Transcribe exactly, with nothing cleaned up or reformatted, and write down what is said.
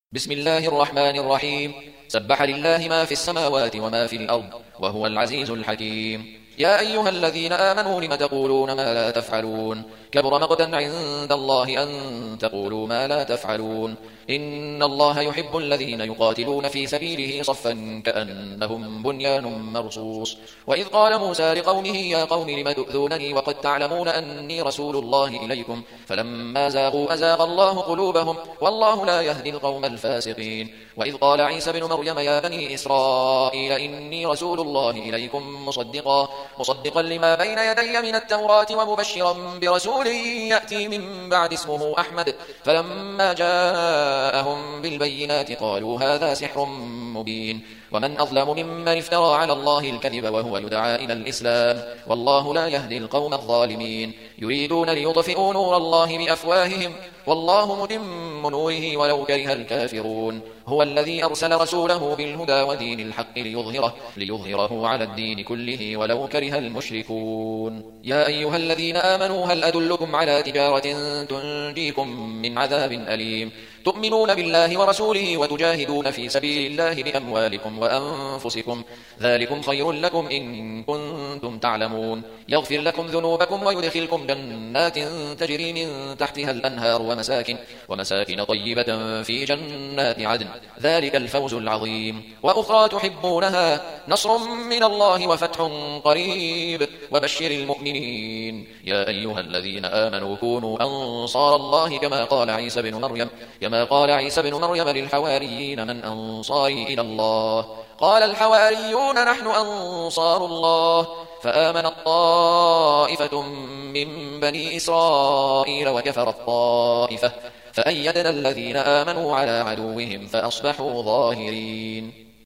بسم الله الرحمن الرحيم. سبح لله ما في السماوات وما في الأرض وهو العزيز الحكيم. يا أيها الذين آمنوا لم تقولون ما لا تفعلون كبر مقتا عند الله أن تقولوا ما لا تفعلون. إن الله يحب الذين يقاتلون في سبيله صفا كأنهم بنيان مرصوص. وإذ قال موسى لقومه يا قوم لم تؤذونني وقد تعلمون أني رسول الله إليكم فلما زاغوا أزاغ الله قلوبهم والله لا يهدي القوم الفاسقين. وإذ قال عيسى بن مريم يا بني إسرائيل إني رسول الله إليكم مصدقا مصدقا لما بين يدي من التوراة ومبشرا برسول يأتي من بعد اسمه أحمد. فلما جاءهم بالبينات قالوا هذا سحر مبين. ومن أظلم ممن افترى على الله الكذب وهو يدعى إلى الإسلام والله لا يهدي القوم الظالمين. يريدون ليطفئوا نور الله بأفواههم والله متم نوره ولو كره الكافرون. هو الذي أرسل رسوله بالهدى ودين الحق ليظهره, ليظهره على الدين كله ولو كره المشركون. يا أيها الذين آمنوا هل أدلكم على تجارة تنجيكم من عذاب أليم تؤمنون بالله ورسوله وتجاهدون في سبيل الله بأموالكم وأنفسكم ذلكم خير لكم إن كنتم تعلمون. يغفر لكم ذنوبكم ويدخلكم جنات تجري من تحتها الأنهار ومساكن, ومساكن طيبة في جنات عدن ذلك الفوز العظيم. وأخرى تحبونها نصر من الله وفتح قريب وبشر المؤمنين. يا أيها الذين آمنوا كونوا أنصار الله كما قال عيسى بن مريم كما قال عيسى بن مريم للحواريين من أنصاري إلى الله قال الحواريون نحن أنصار الله. فآمنت طائفة من بني إسرائيل وكفرت طائفة فأيدنا الذين آمنوا على عدوهم فأصبحوا ظاهرين.